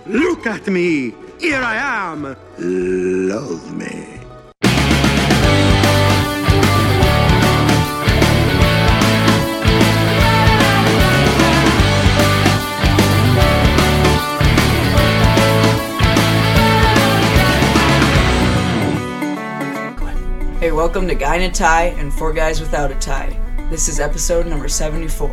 Look at me. Here I am. Love me. Hey, welcome to Guy in a Tie and Four Guys Without a Tie. This is episode number 74.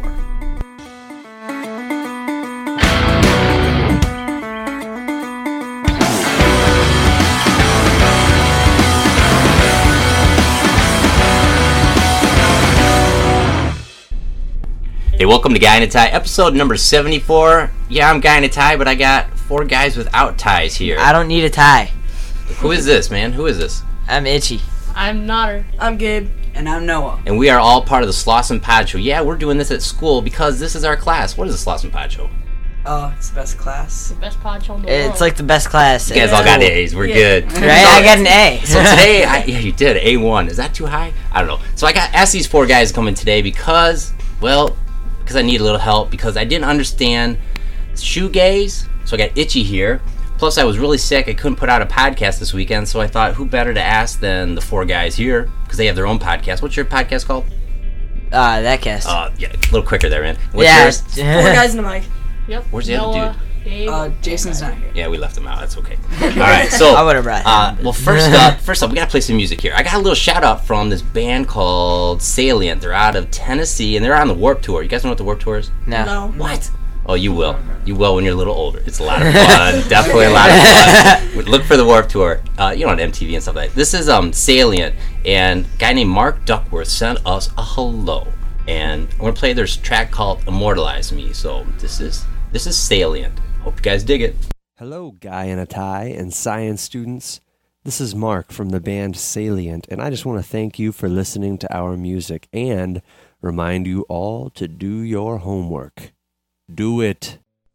Hey, welcome to Guy in a Tie, episode number 74. Yeah, I'm Guy in a Tie, but I got four guys without ties here. I don't need a tie. Who is this, man? Who is this? I'm Itchy. I'm Nodder. I'm Gabe. And I'm Noah. And we are all part of the Slauson Pod Show. Yeah, we're doing this at school because this is our class. What is the Slauson Pod Show? It's the best class. The best pod show in the world. It's like the best class. You guys all got A's. We're good. Right? I got an A. So today, yeah, you did. A1. Is that too high? I don't know. So I asked these four guys to come in today because I need a little help because I didn't understand shoegaze. So I got Itchy here. Plus, I was really sick. I couldn't put out a podcast this weekend, so I thought, who better to ask than the four guys here because they have their own podcast. What's your podcast called? That cast. Yeah, a little quicker there, man. What's Yeah. yours? Four guys in the mic. Yep. Where's the other dude? Dave. Jason's not here. Yeah, we left him out. That's okay. All right, so I would have brought him. well, first up, we gotta play some music here. I got a little shout out from this band called Salient. They're out of Tennessee, and they're on the Warped Tour. You guys know what the Warped Tour is? No. What? Oh, you will. You will when you're a little older. It's a lot of fun. Definitely a lot of fun. Look for the Warped Tour. On MTV and stuff like that. This is Salient, and a guy named Mark Duckworth sent us a hello. And I'm gonna play their track called "Immortalize Me." So this is Salient. Hope you guys dig it. Hello, Guy in a Tie and science students. This is Mark from the band Salient, and I just want to thank you for listening to our music and remind you all to do your homework. Do it.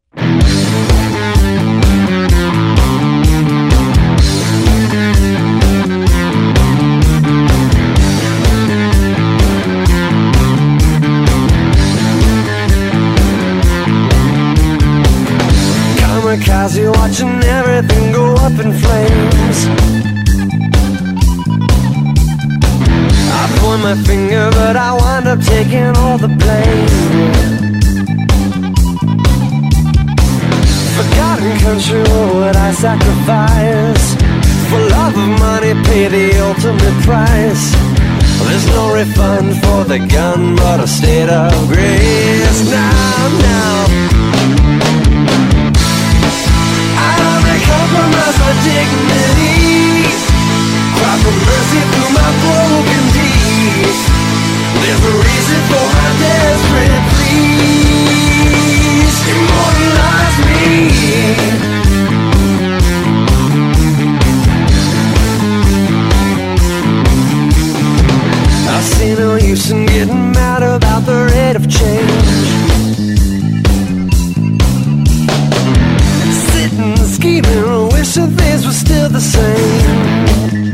Kamikaze watching everything go up in flames. I point my finger, but I wind up taking all the blame. Forgotten country, what would I sacrifice? For love of money, pay the ultimate price. There's no refund for the gun, but a state of grace. Now I may compromise my dignity, cry for mercy through my broken deeds. There's a reason for my desperate pleas. Immortalize me. I see no use in getting mad about the rate of change. Sitting, scheming, wishing things were still the same.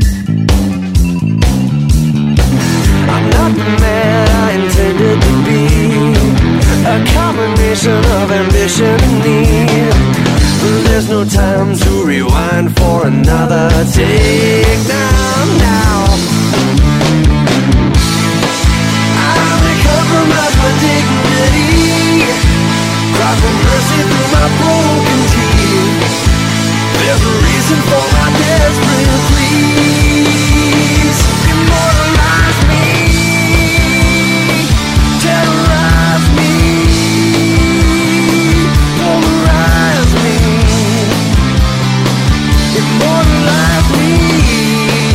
I'm not the man I intended to be, a combination of ambition and need. There's no time to rewind for another take. Now I may compromise my dignity, cry for mercy through my broken tears. There's a reason for my desperate pleas. Immortalize me, terrorize me, polarize me, immortalize me.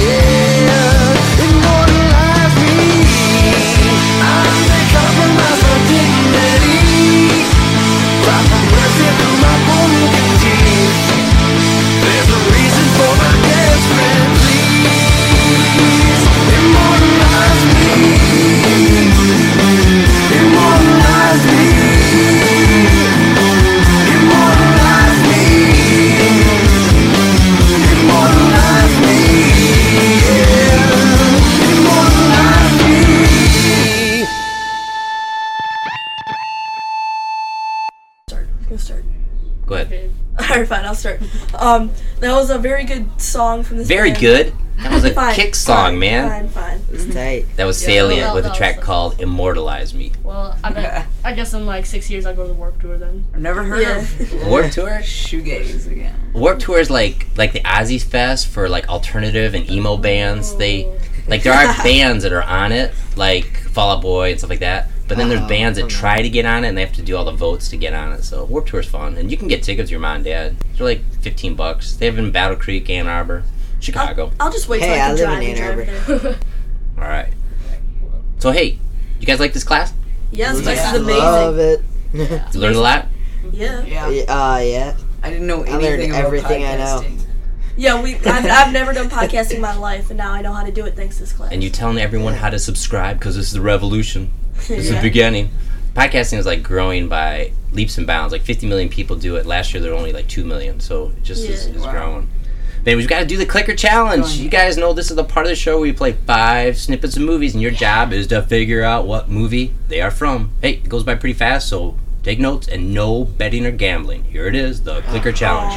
Alright, fine, I'll start. That was a very good song from this Very band. good. That was a Fine, kick song, man. Fine. It's tight. That was Salient well, with a that track was- called Immortalize Me. Well, I guess in like 6 years I'll go to the Warped Tour then. I've never heard Yeah. of Warped Tour? shoegaze again. Warped Tour is like the Ozzy Fest for like alternative and emo bands. They like there are bands that are on it, like Fall Out Boy and stuff like that. But then there's bands that try to get on it and they have to do all the votes to get on it. So Warped Tour is fun, and you can get tickets with your mom and dad. They're like $15. They have in Battle Creek, Ann Arbor, Chicago. I'll just wait till Hey, I I can live drive in and Ann drive there. All right. So hey, you guys like this class? Yes, this Yeah. is amazing. Love it. You learned a lot. Yeah. Yeah. Yeah. I didn't know I anything learned about everything I know. podcasting. Yeah, I've never done podcasting in my life, and now I know how to do it thanks to this class. And you telling everyone how to subscribe because this is the revolution. This is the Yeah. beginning. Podcasting is like growing by leaps and bounds. Like 50 million people do it. Last year there were only like 2 million. So it just is Yeah. Wow. growing. Man, we've got to do the clicker challenge. Going. You guys know this is the part of the show where we play 5 snippets of movies, and your job is to figure out what movie they are from. Hey, it goes by pretty fast, so take notes and no betting or gambling. Here it is, the clicker challenge.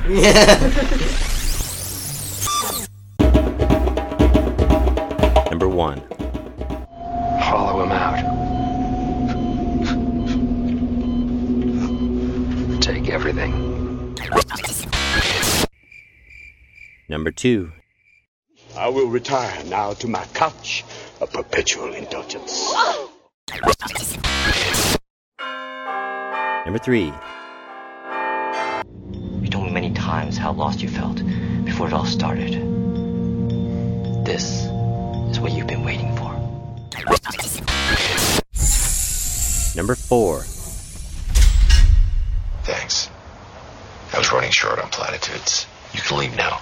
Number 1. Hollow him out. Take everything. Number 2. I will retire now to my couch of perpetual indulgence. Number 3. You told me many times how lost you felt before it all started. This is what you've been waiting for. Number 4. Thanks. I was running short on platitudes. You can leave now.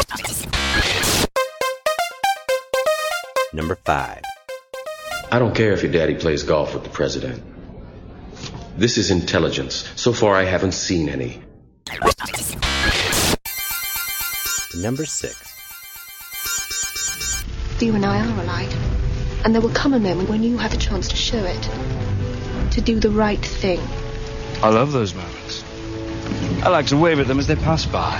Number 5. I don't care if your daddy plays golf with the president. This is intelligence. So far, I haven't seen any. Number 6. You and I are allied. And there will come a moment when you have a chance to show it. To do the right thing. I love those moments. I like to wave at them as they pass by.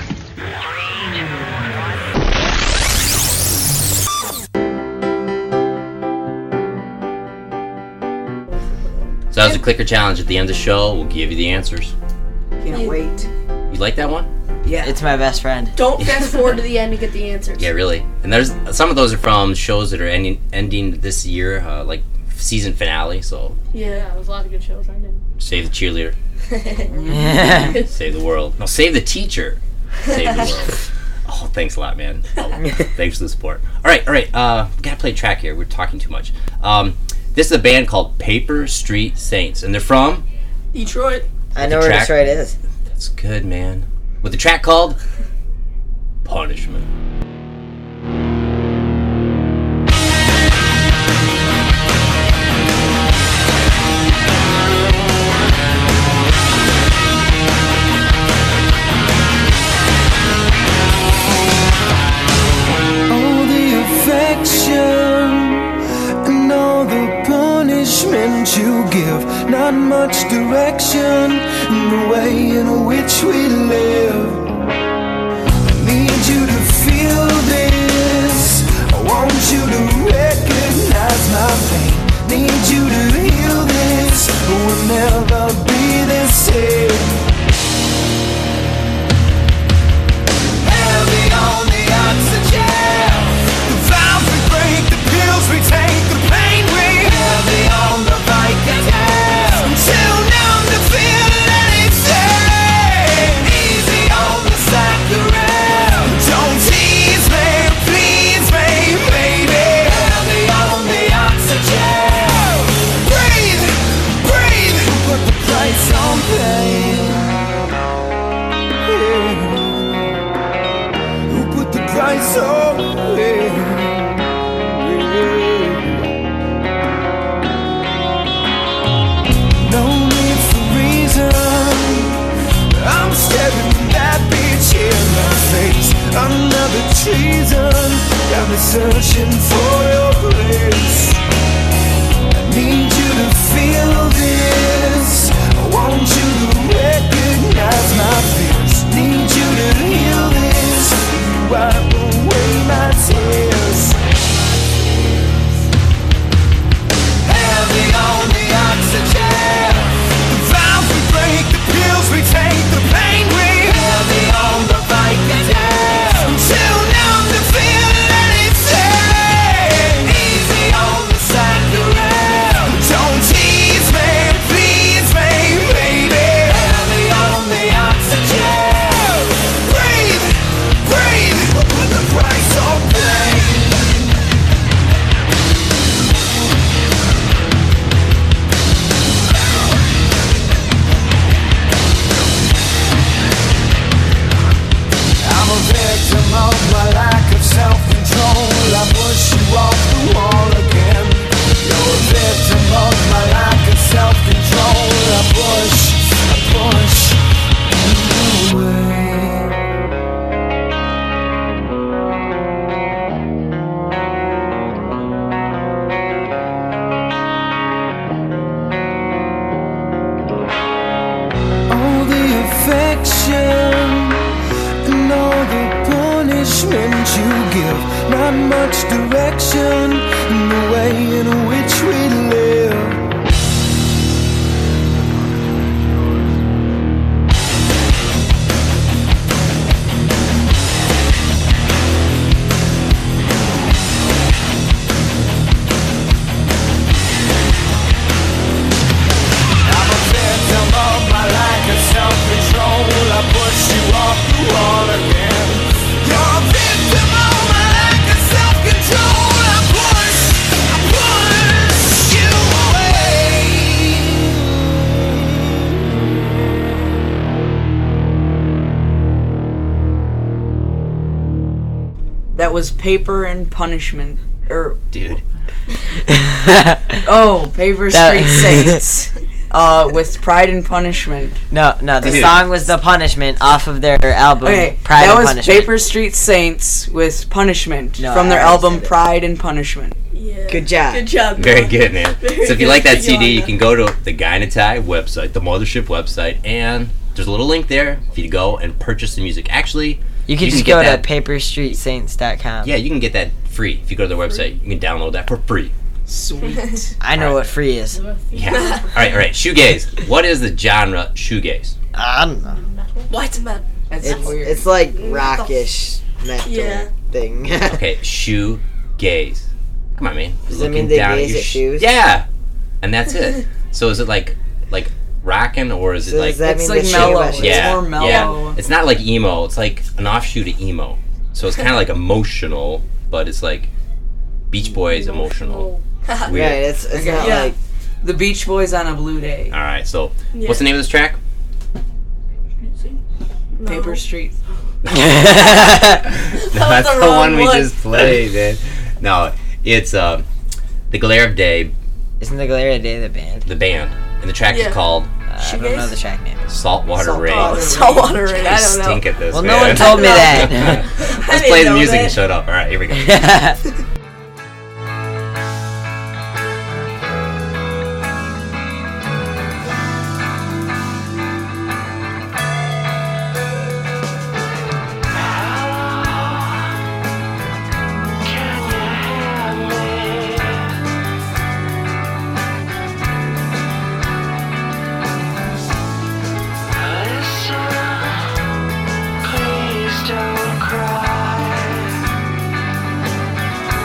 So that was a clicker challenge. At the end of the show, we'll give you the answers. Can't wait. You like that one? Yeah. It's my best friend. Don't fast forward to the end to get the answers. Yeah, really. And there's some of those are from shows that are ending this year, like season finale. So Yeah, there's a lot of good shows. I did. save the cheerleader, save the world. No, save the teacher, save the world. Oh, thanks a lot, man. Oh, thanks for the support. All right. We gotta play a track here. We're talking too much. This is a band called Paper Street Saints, and they're from Detroit. I know where track- Detroit is. That's good, man. With the track called Punishment. All the affection and all the punishment you give, not much direction in the way in which we live. I need you to feel this. I want you to recognize my pain. Need you to heal this. We'll never be the same. Heavy on the oxygen. The vows we break, the pills we take, the pain we heavy on the Vicodin. I'm too numb to feel anything. Easy on the saccharin. Don't tease me, please me, baby. Heavy on the oxygen. Breathe, breathe. Put the price on pain. Yeah. Who put the price on me? No need for reason. I'm staring that bitch in the face. Another treason. Got me searching for your place. I need you to feel this. I want you to recognize my fears. Need you off the wall again. You're a victim of my lack of self-control. I push you away. All the affection and all the punishment you give, not much direction in the way in which we live. I'm a victim of my lack of self-control. I push you off the wall again. You're a victim of my lack of self-control. I push you That was Paper and Punishment. Dude. Oh, Paper Street Saints. With Pride and Punishment. No, the Dude. song was The Punishment off of their album Okay, Pride that and was Punishment. Paper Street Saints with Punishment No, from their I already album said it. Pride and Punishment. Yeah. Good job. Good job. Very Noah. good, man. Very So if you good. like that Thank CD, you Anna. can go to the Guy in a Tie website, the Mothership website, and there's a little link there for you to go and purchase the music. Actually, You can just get go to that- paperstreetsaints.com. Yeah, you can get that free if you go to their website. You can download that for free. Sweet. I know what free is. Yeah. all right. Shoegaze. What is the genre shoegaze? I don't know. What? Man. That's It's, weird. it's like rockish metal Yeah. thing. Okay, shoegaze. Come on, man. Does that Looking mean they down gaze your at shoes? Yeah, and that's it. So is it like rocking, or is it So like does that It's mean like the mellow. shoe It's yeah, more mellow. yeah? It's not like emo. It's like an offshoot of emo. So it's kind of like emotional, but it's like Beach Boys emotional. Right, Weird. it's Okay. not Yeah. like The Beach Boys on a Blue Day. All right. So Yeah. what's the name of this track? No. Paper Street. That's the the wrong one we one. just played, man. No, it's the Glare of Day, Isn't the Glare of Day the band? the band, and the track Yeah. is called I don't know the track name. Saltwater Rain. Saltwater Rain. I I don't know. stink at this. Well, man. no one told me that. Let's didn't play the know music that. and shut up. All right, here we go. Please don't cry.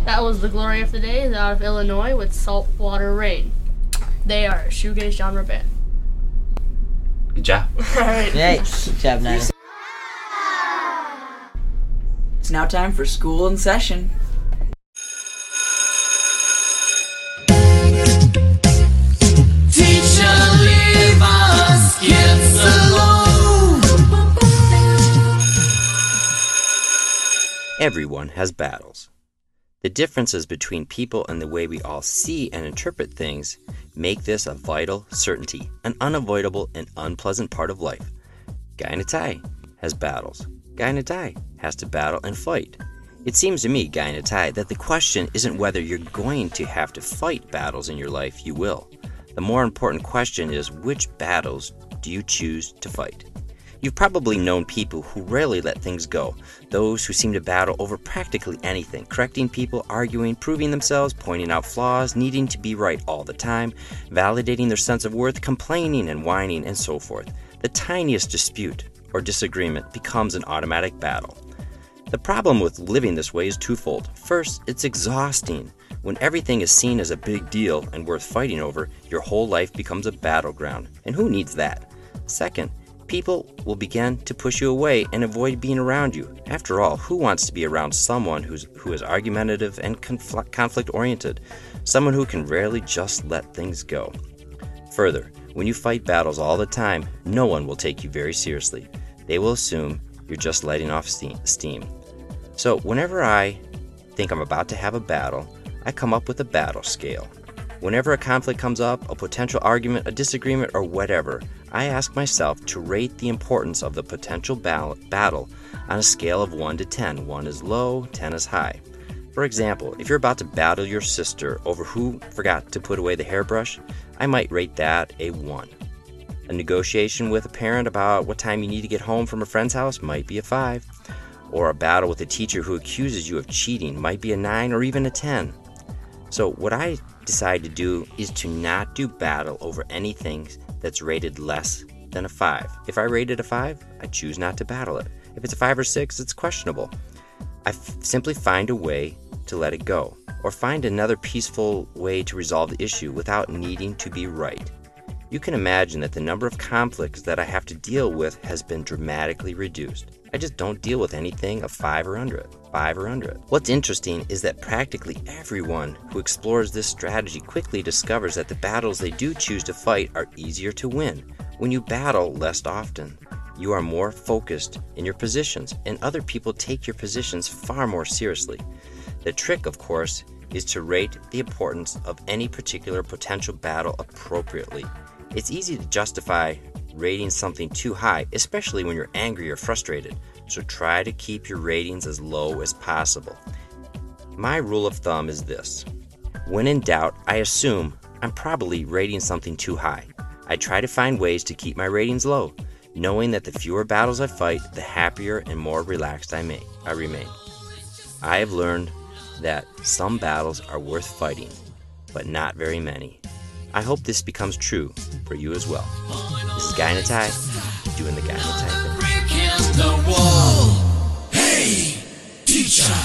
That was The Glory of the Day out of Illinois with Saltwater Rain. They are a shoegaze genre band. Good job. Alright. Yay. Good job, Nana. It's now time for school in session. Teacher, leave us kids alone. Everyone has battles. The differences between people and the way we all see and interpret things make this a vital certainty, an unavoidable and unpleasant part of life. Guy in a tie has battles. Guy in a tie has to battle and fight. It seems to me, Guy in a tie, that the question isn't whether you're going to have to fight battles in your life. You will. The more important question is, which battles do you choose to fight? You've probably known people who rarely let things go, those who seem to battle over practically anything, correcting people, arguing, proving themselves, pointing out flaws, needing to be right all the time, validating their sense of worth, complaining and whining, and so forth. The tiniest dispute or disagreement becomes an automatic battle. The problem with living this way is twofold. First, it's exhausting. When everything is seen as a big deal and worth fighting over, your whole life becomes a battleground. And who needs that? Second, people will begin to push you away and avoid being around you. After all, who wants to be around someone who is argumentative and conflict-oriented? Someone who can rarely just let things go. Further, when you fight battles all the time, no one will take you very seriously. They will assume you're just letting off steam. So whenever I think I'm about to have a battle, I come up with a battle scale. Whenever a conflict comes up, a potential argument, a disagreement, or whatever, I ask myself to rate the importance of the potential battle on a scale of 1 to 10. 1 is low, 10 is high. For example, if you're about to battle your sister over who forgot to put away the hairbrush, I might rate that a 1. A negotiation with a parent about what time you need to get home from a friend's house might be a 5. Or a battle with a teacher who accuses you of cheating might be a 9 or even a 10. So what I decide to do is to not do battle over anything that's rated less than a 5. If I rate it a 5, I choose not to battle it. If it's a 5 or 6, it's questionable. I simply find a way to let it go, or find another peaceful way to resolve the issue without needing to be right. You can imagine that the number of conflicts that I have to deal with has been dramatically reduced. I just don't deal with anything of 5 or under it. What's interesting is that practically everyone who explores this strategy quickly discovers that the battles they do choose to fight are easier to win. When you battle less often, you are more focused in your positions, and other people take your positions far more seriously. The trick, of course, is to rate the importance of any particular potential battle appropriately. It's easy to justify rating something too high, especially when you're angry or frustrated, so try to keep your ratings as low as possible. My rule of thumb is this: when in doubt, I assume I'm probably rating something too high. I try to find ways to keep my ratings low, knowing that the fewer battles I fight, the happier and more relaxed I remain. I have learned that some battles are worth fighting, but not very many. I hope this becomes true for you as well. This is Guy in a Tie, doing the Guy in a Tie thing. Breaking the wall. Hey, teacher.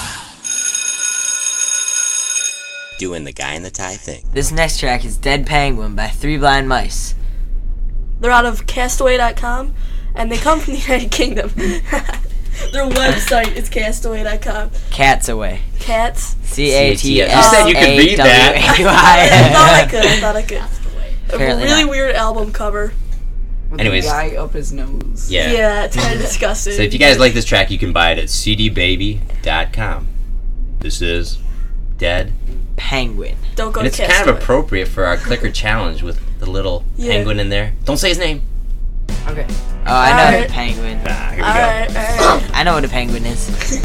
Doing the Guy in the Tie thing. This next track is Dead Penguin by Three Blind Mice. They're out of Castaway.com, and they come from the United Kingdom. Their website is Castaway.com. Cats Away. Cats. C-A-T-S-A-W-A-Y. You said you could read that. I thought I could. Apparently a really not. weird album cover. With Anyways. the guy up his nose. Yeah. It's kind of disgusting. So if you guys like this track, you can buy it at cdbaby.com. This is Dead Penguin. Don't go And to it's Castaway. kind of appropriate for our clicker challenge with the little penguin in there. Don't say his name. Okay. Oh, I know Alright. the penguin. Here we go. Alright. I know what a penguin is.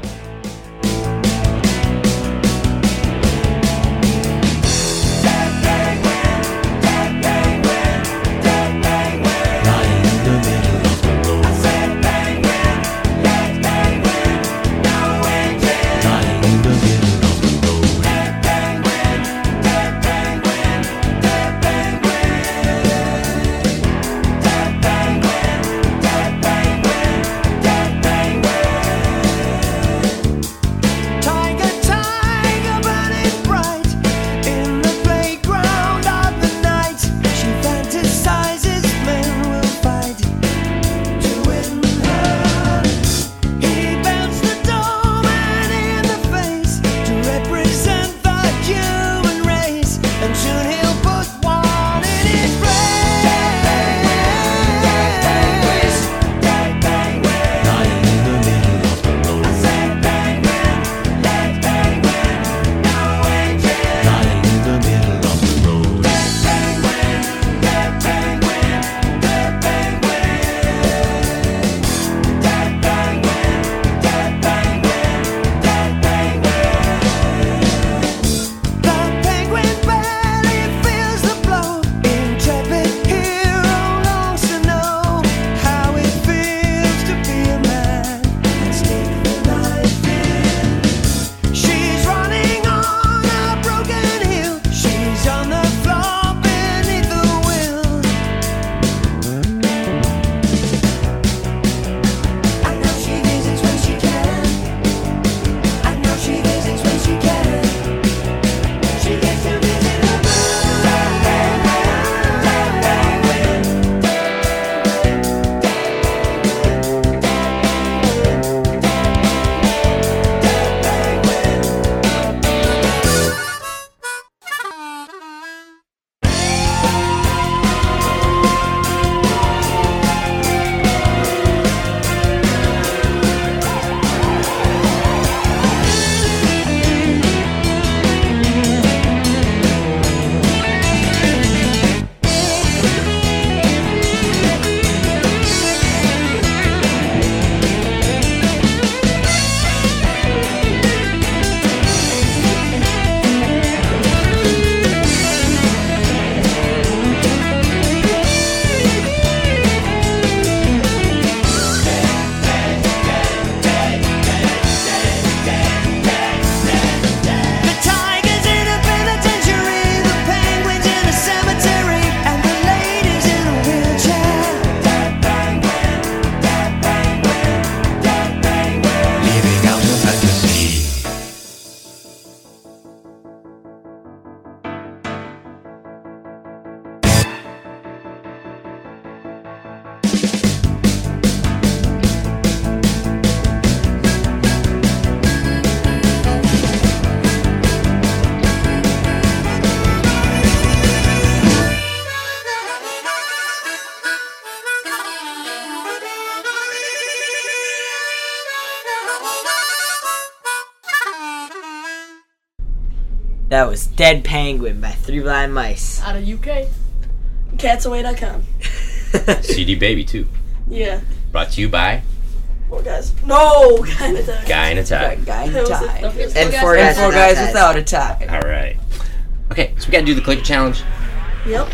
That was Dead Penguin by Three Blind Mice. Out of UK. Catsaway.com. CD Baby, too. Yeah. Brought to you by 4 guys. No! Guy in a tie. Guy in a Tie. Guy in That a was it. tie. Don't forget And 4 guys. four And 4 guys without a tie. All right. Okay, so we got to do the clicker challenge. Yep.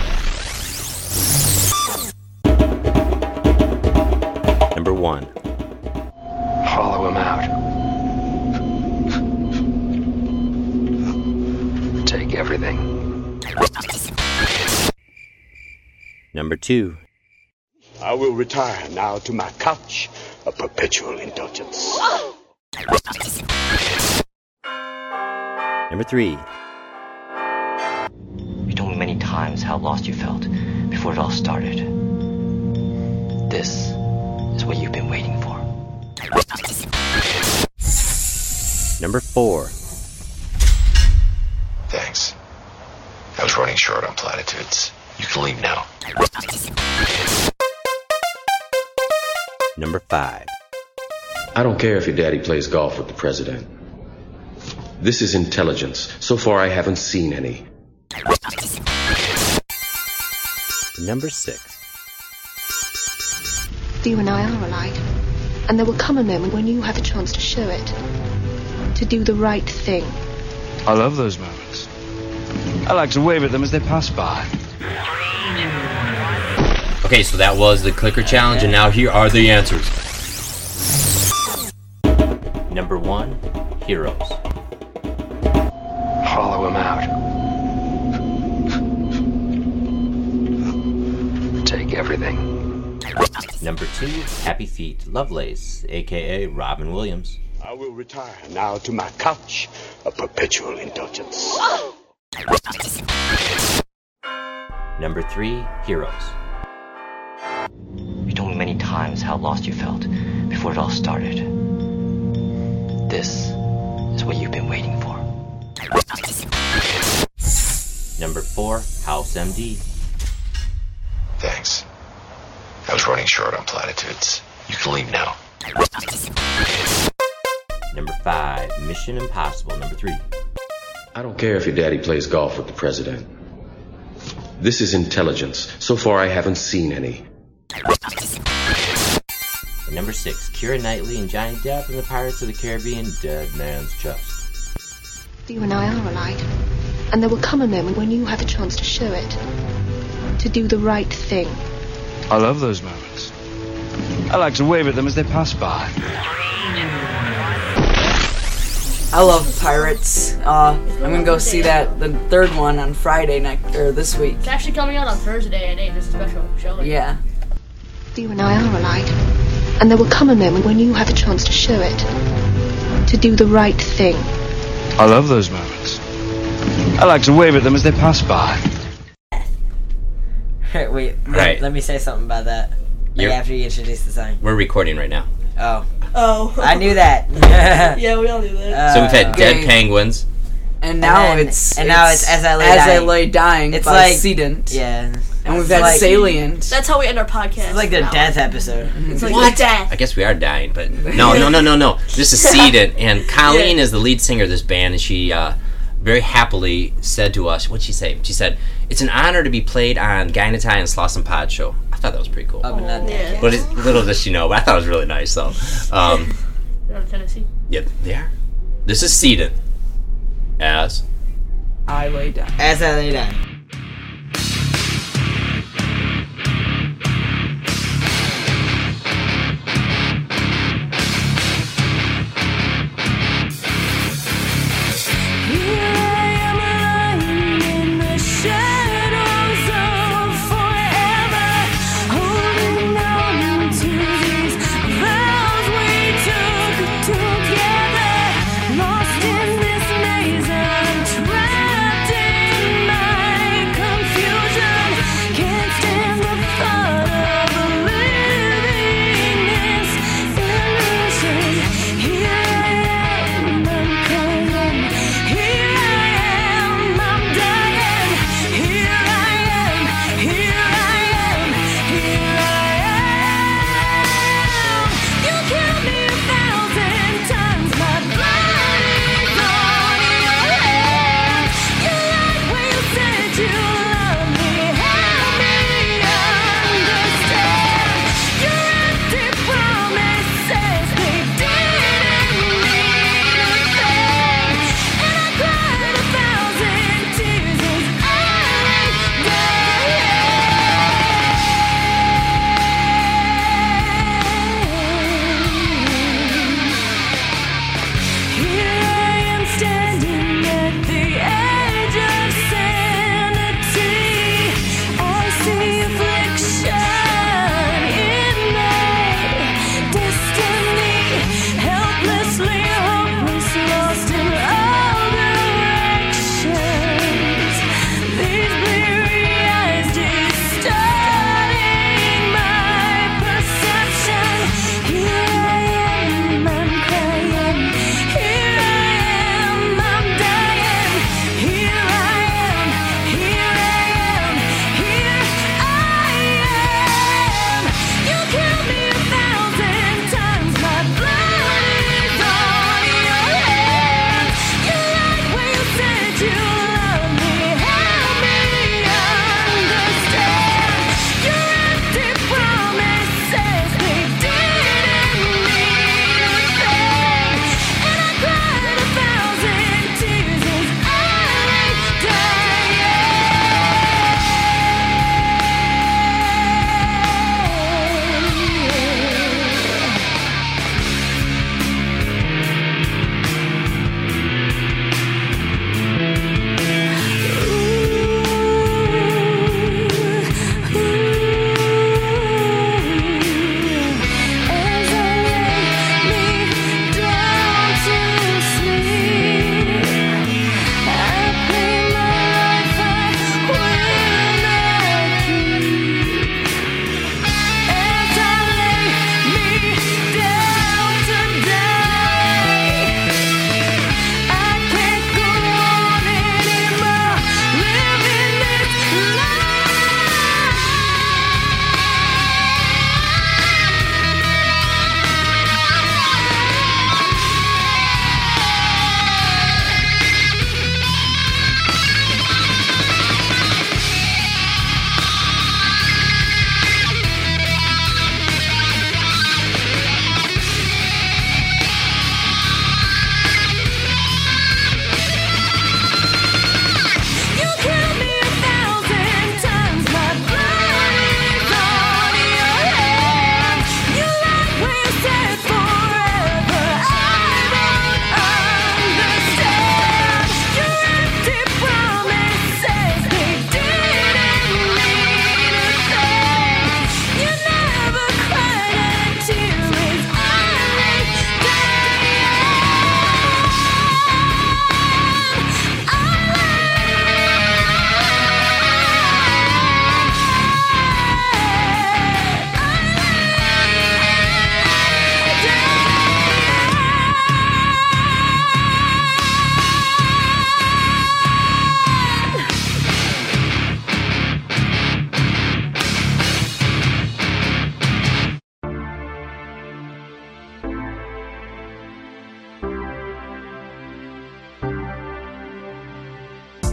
Number 1. Hollow him out. Take everything. Number 2. I will retire now to my couch of perpetual indulgence. Number 3. You told me many times how lost you felt before it all started. This is what you've been waiting for. Number 4. Thanks. I was running short on platitudes. You can leave now. Number 5. I don't care if your daddy plays golf with the president. This is intelligence. So far, I haven't seen any. Number 6. You and I are alike. And there will come a moment when you have a chance to show it. To do the right thing. I love those moments. I like to wave at them as they pass by. Okay, so that was the clicker challenge, and now here are the answers. Number 1, Heroes. Hollow him out. Take everything. Number 2, Happy Feet, Lovelace, aka Robin Williams. I will retire now to my couch of perpetual indulgence. Number 3, Heroes. You told me many times how lost you felt before it all started. This is what you've been waiting for. Number 4, House MD. Thanks. I was running short on platitudes. You can leave now. Number 5, Mission Impossible. Number 3. I don't care if your daddy plays golf with the president. This is intelligence. So far, I haven't seen any. And number 6, Keira Knightley and Johnny Depp in the Pirates of the Caribbean, Dead Man's Chest. You and I are alike. And there will come a moment when you have a chance to show it. To do the right thing. I love those moments. I like to wave at them as they pass by. I love Pirates. I'm gonna go see that, the third one, on Friday this week. It's actually coming out on Thursday at 8. There's a special show. Yeah. You and I are alike. And there will come a moment when you have a chance to show it. To do the right thing. I love those moments. I like to wave at them as they pass by. Wait, Right. let me say something about that. Like after you introduce the song. We're recording right now. Oh. I knew that. Yeah, we all knew that. So we've had Dead okay. Penguins. And now And it's As I Lay Dying. It's by like Sedent. Yeah. And we've It's had like- Salient. That's how we end our podcast. It's like their death episode. It's like death. I guess we are dying, but no. This is Sedent, and Colleen is the lead singer of this band, and she very happily said to us, what'd she say? She said, "It's an honor to be played on Guy in a Tie and Sloss and Pod Show." I thought that was pretty cool. Yeah. But little does she know, but I thought it was really nice, though. They're out of Tennessee. Yep, they are. This is Sedent. As I Lay Down. As I Lay Down. Lost in this maze, I'm trapped in my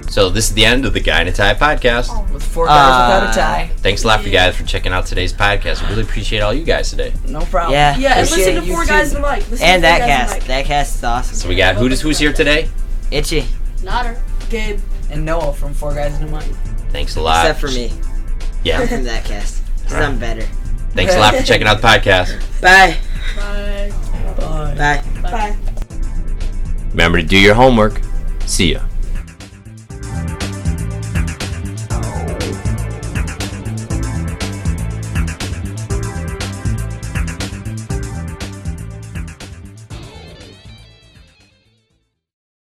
So this is the end of the Guy in a Tie podcast. With 4 guys without a tie. Thanks a lot for you guys for checking out today's podcast. We really appreciate all you guys today. No problem. Yeah. And listen to 4 Guys in the Mic. And that cast. That cast is awesome. So we got who's here today? Itchy. Nodder. Gabe. And Noah from 4 Guys in the Mic. Thanks a lot. Except for me. Yeah. I'm from that cast. Because I'm better. Thanks a lot for checking out the podcast. Bye. Bye. Bye. Bye. Bye. Remember to do your homework. See ya.